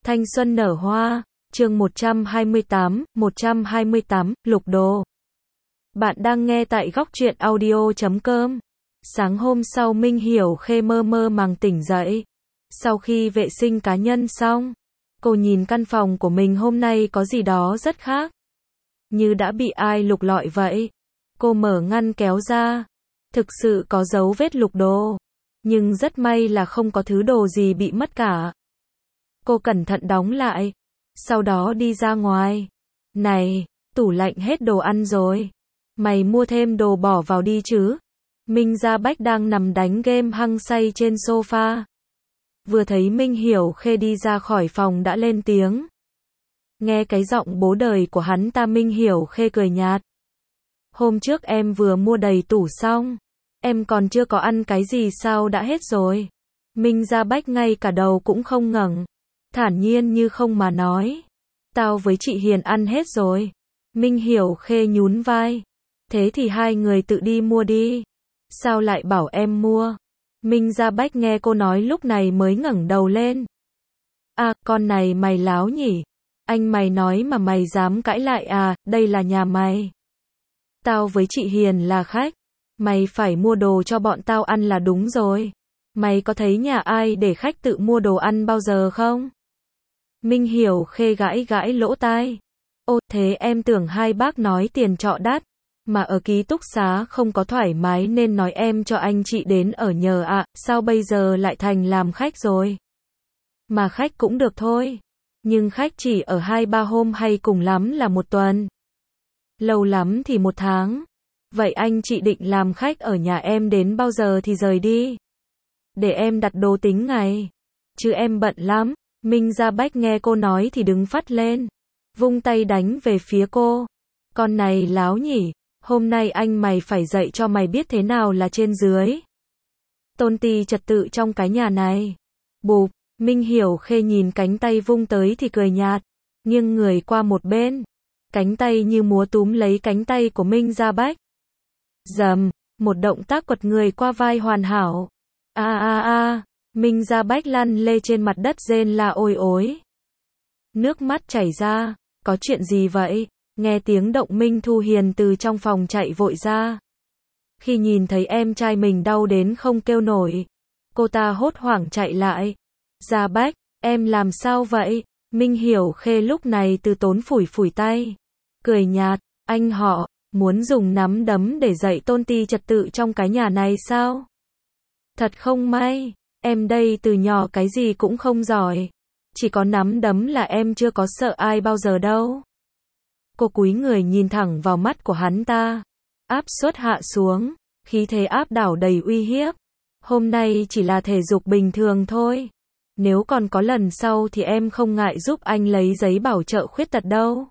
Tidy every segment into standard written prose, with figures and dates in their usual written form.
Thanh xuân nở hoa, chương 128, lục đồ. Bạn đang nghe tại góc truyện audio.com. Sáng hôm sau Minh Hiểu Khê mơ mơ màng tỉnh dậy. Sau khi vệ sinh cá nhân xong, cô nhìn căn phòng của mình hôm nay có gì đó rất khác. Như đã bị ai lục lọi vậy. Cô mở ngăn kéo ra. Thực sự có dấu vết lục đồ. Nhưng rất may là không có thứ đồ gì bị mất cả. Cô cẩn thận đóng lại. Sau đó đi ra ngoài. Này, tủ lạnh hết đồ ăn rồi. Mày mua thêm đồ bỏ vào đi chứ. Minh Gia Bách đang nằm đánh game hăng say trên sofa. Vừa thấy Minh Hiểu Khê đi ra khỏi phòng đã lên tiếng. Nghe cái giọng bố đời của hắn ta, Minh Hiểu Khê cười nhạt. Hôm trước em vừa mua đầy tủ xong. Em còn chưa có ăn cái gì sao đã hết rồi. Minh Gia Bách ngay cả đầu cũng không ngẩng. Thản nhiên như không mà nói. Tao với chị Hiền ăn hết rồi. Minh Hiểu Khê nhún vai. Thế thì hai người tự đi mua đi. Sao lại bảo em mua? Minh Gia Bách nghe cô nói lúc này mới ngẩng đầu lên. À, con này mày láo nhỉ? Anh mày nói mà mày dám cãi lại à, đây là nhà mày. Tao với chị Hiền là khách. Mày phải mua đồ cho bọn tao ăn là đúng rồi. Mày có thấy nhà ai để khách tự mua đồ ăn bao giờ không? Minh Hiểu Khê gãi gãi lỗ tai. Ô, thế em tưởng hai bác nói tiền trọ đắt, mà ở ký túc xá không có thoải mái nên nói em cho anh chị đến ở nhờ ạ, sao bây giờ lại thành làm khách rồi? Mà khách cũng được thôi, nhưng khách chỉ ở 2-3 hôm hay cùng lắm là 1 tuần. Lâu lắm thì 1 tháng. Vậy anh chị định làm khách ở nhà em đến bao giờ thì rời đi? Để em đặt đồ tính ngày. Chứ em bận lắm. Minh Gia Bách nghe cô nói thì đứng phắt lên. Vung tay đánh về phía cô. Con này láo nhỉ. Hôm nay anh mày phải dạy cho mày biết thế nào là trên dưới. Tôn ti trật tự trong cái nhà này. Bụp. Minh Hiểu Khê nhìn cánh tay vung tới thì cười nhạt. Nghiêng người qua một bên. Cánh tay như múa túm lấy cánh tay của Minh Gia Bách. Dầm. Một động tác quật người qua vai hoàn hảo. Minh Gia Bách lăn lê trên mặt đất rên la ôi ối. Nước mắt chảy ra. Có chuyện gì vậy? Nghe tiếng động Minh Thu Hiền từ trong phòng chạy vội ra. Khi nhìn thấy em trai mình đau đến không kêu nổi, cô ta hốt hoảng chạy lại. Gia Bách, em làm sao vậy? Minh Hiểu Khê lúc này từ tốn phủi phủi tay. Cười nhạt, anh họ, muốn dùng nắm đấm để dạy tôn ti trật tự trong cái nhà này sao? Thật không may, em đây từ nhỏ cái gì cũng không giỏi. Chỉ có nắm đấm là em chưa có sợ ai bao giờ đâu. Cô cúi người nhìn thẳng vào mắt của hắn ta. Áp suất hạ xuống, khí thế áp đảo đầy uy hiếp. Hôm nay chỉ là thể dục bình thường thôi. Nếu còn có lần sau thì em không ngại giúp anh lấy giấy bảo trợ khuyết tật đâu.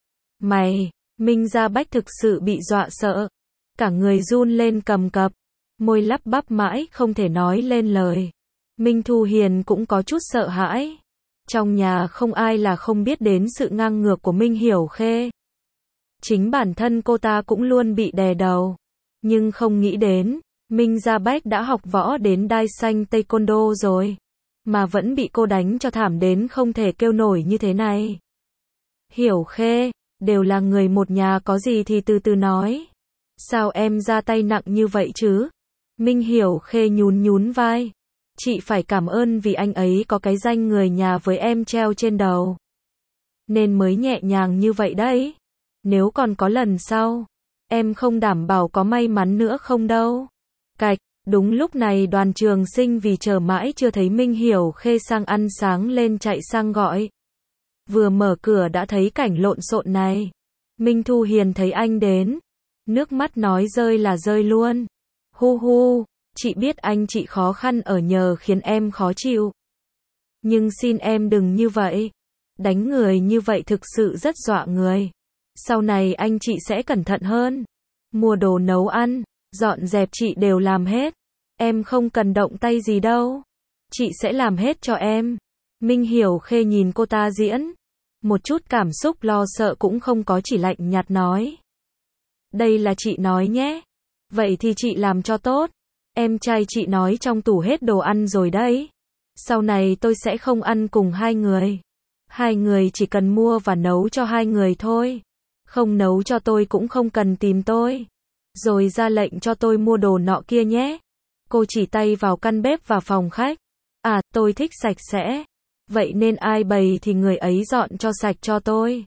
Mày, Minh Gia Bách thực sự bị dọa sợ. Cả người run lên cầm cập. Môi lắp bắp mãi không thể nói lên lời. Minh Thu Hiền cũng có chút sợ hãi. Trong nhà không ai là không biết đến sự ngang ngược của Minh Hiểu Khê. Chính bản thân cô ta cũng luôn bị đè đầu. Nhưng không nghĩ đến, Minh Gia Bách đã học võ đến đai xanh taekwondo rồi. Mà vẫn bị cô đánh cho thảm đến không thể kêu nổi như thế này. Hiểu Khê, đều là người một nhà, có gì thì từ từ nói. Sao em ra tay nặng như vậy chứ? Minh Hiểu Khê nhún vai. Chị phải cảm ơn vì anh ấy có cái danh người nhà với em treo trên đầu. Nên mới nhẹ nhàng như vậy đấy. Nếu còn có lần sau, em không đảm bảo có may mắn nữa không đâu. Cạch, đúng lúc này Đoàn Trường Sinh vì chờ mãi chưa thấy Minh Hiểu Khê sang ăn sáng lên chạy sang gọi. Vừa mở cửa đã thấy cảnh lộn xộn này. Minh Thu Hiền thấy anh đến. Nước mắt nói rơi là rơi luôn. Hu hu. Chị biết anh chị khó khăn ở nhờ khiến em khó chịu. Nhưng xin em đừng như vậy. Đánh người như vậy thực sự rất dọa người. Sau này anh chị sẽ cẩn thận hơn. Mua đồ nấu ăn, dọn dẹp chị đều làm hết. Em không cần động tay gì đâu. Chị sẽ làm hết cho em. Minh Hiểu Khê nhìn cô ta diễn. Một chút cảm xúc lo sợ cũng không có, chỉ lạnh nhạt nói. Đây là chị nói nhé. Vậy thì chị làm cho tốt. Em trai chị nói trong tủ hết đồ ăn rồi đấy. Sau này tôi sẽ không ăn cùng hai người. Hai người chỉ cần mua và nấu cho hai người thôi. Không nấu cho tôi cũng không cần tìm tôi. Rồi ra lệnh cho tôi mua đồ nọ kia nhé. Cô chỉ tay vào căn bếp và phòng khách. À, tôi thích sạch sẽ. Vậy nên ai bày thì người ấy dọn cho sạch cho tôi.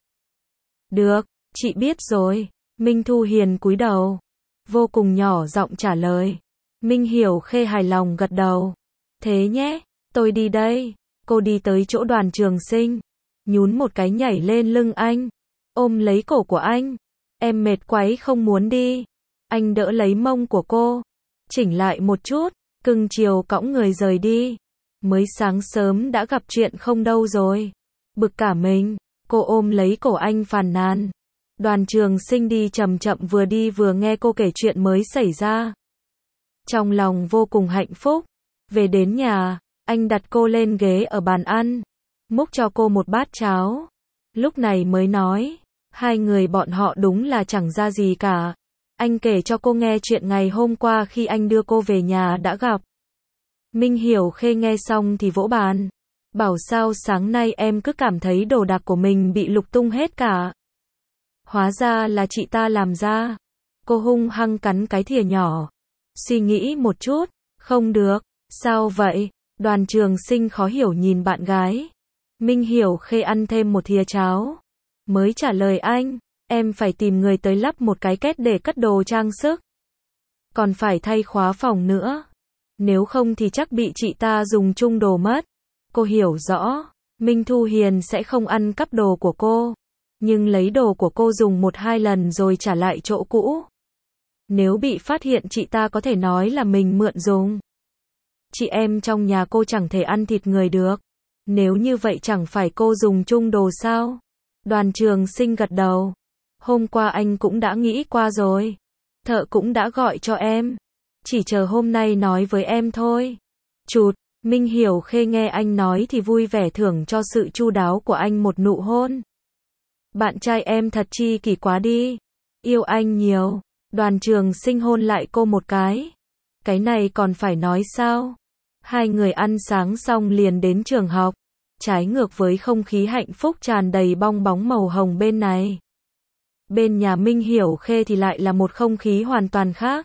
Được, chị biết rồi. Minh Thu Hiền cúi đầu. Vô cùng nhỏ giọng trả lời. Minh Hiểu Khê hài lòng gật đầu. Thế nhé, tôi đi đây. Cô đi tới chỗ Đoàn Trường Sinh. Nhún một cái nhảy lên lưng anh. Ôm lấy cổ của anh. Em mệt quấy không muốn đi. Anh đỡ lấy mông của cô. Chỉnh lại một chút. Cưng chiều cõng người rời đi. Mới sáng sớm đã gặp chuyện không đâu rồi. Bực cả mình. Cô ôm lấy cổ anh phàn nàn. Đoàn Trường Sinh đi chậm chậm vừa đi vừa nghe cô kể chuyện mới xảy ra. Trong lòng vô cùng hạnh phúc. Về đến nhà, anh đặt cô lên ghế ở bàn ăn. Múc cho cô một bát cháo. Lúc này mới nói. Hai người bọn họ đúng là chẳng ra gì cả. Anh kể cho cô nghe chuyện ngày hôm qua khi anh đưa cô về nhà đã gặp. Minh Hiểu Khê nghe xong thì vỗ bàn. Bảo sao sáng nay em cứ cảm thấy đồ đạc của mình bị lục tung hết cả. Hóa ra là chị ta làm ra. Cô hung hăng cắn cái thìa nhỏ. Suy nghĩ một chút. Không được. Sao vậy? Đoàn Trường Sinh khó hiểu nhìn bạn gái. Minh Hiểu Khê ăn thêm một thìa cháo. Mới trả lời anh. Em phải tìm người tới lắp một cái két để cất đồ trang sức. Còn phải thay khóa phòng nữa. Nếu không thì chắc bị chị ta dùng chung đồ mất. Cô hiểu rõ. Minh Thu Hiền sẽ không ăn cắp đồ của cô. Nhưng lấy đồ của cô dùng 1-2 lần rồi trả lại chỗ cũ. Nếu bị phát hiện chị ta có thể nói là mình mượn dùng. Chị em trong nhà cô chẳng thể ăn thịt người được. Nếu như vậy chẳng phải cô dùng chung đồ sao? Đoàn Trường Sinh gật đầu. Hôm qua anh cũng đã nghĩ qua rồi. Thợ cũng đã gọi cho em. Chỉ chờ hôm nay nói với em thôi. Chụt, Minh Hiểu Khê nghe anh nói thì vui vẻ thưởng cho sự chu đáo của anh một nụ hôn. Bạn trai em thật chi kỷ quá đi. Yêu anh nhiều. Đoàn Trường Sinh hôn lại cô một cái. Cái này còn phải nói sao? Hai người ăn sáng xong liền đến trường học. Trái ngược với không khí hạnh phúc tràn đầy bong bóng màu hồng bên này. Bên nhà Minh Hiểu Khê thì lại là một không khí hoàn toàn khác.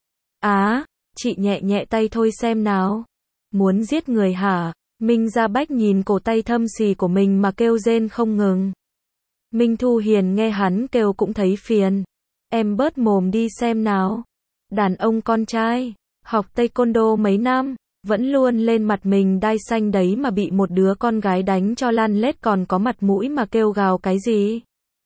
Á, chị nhẹ nhẹ tay thôi xem nào. Muốn giết người hả? Minh Gia Bách nhìn cổ tay thâm xì của mình mà kêu rên không ngừng. Minh Thu Hiền nghe hắn kêu cũng thấy phiền. Em bớt mồm đi xem nào. Đàn ông con trai, học taekwondo mấy năm, vẫn luôn lên mặt mình đai xanh đấy mà bị một đứa con gái đánh cho lăn lết còn có mặt mũi mà kêu gào cái gì.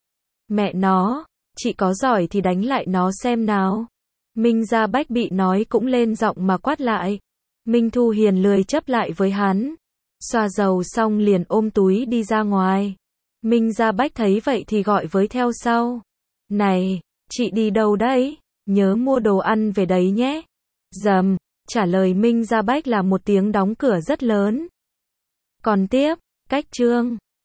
Mẹ nó, chị có giỏi thì đánh lại nó xem nào. Minh Gia Bách bị nói cũng lên giọng mà quát lại. Minh Thu Hiền lười chấp lại với hắn. Xoa dầu xong liền ôm túi đi ra ngoài. Minh Gia Bách thấy vậy thì gọi với theo sau. Này, chị đi đâu đấy? Nhớ mua đồ ăn về đấy nhé. Dầm, trả lời Minh Gia Bách là một tiếng đóng cửa rất lớn. Còn tiếp, cách chương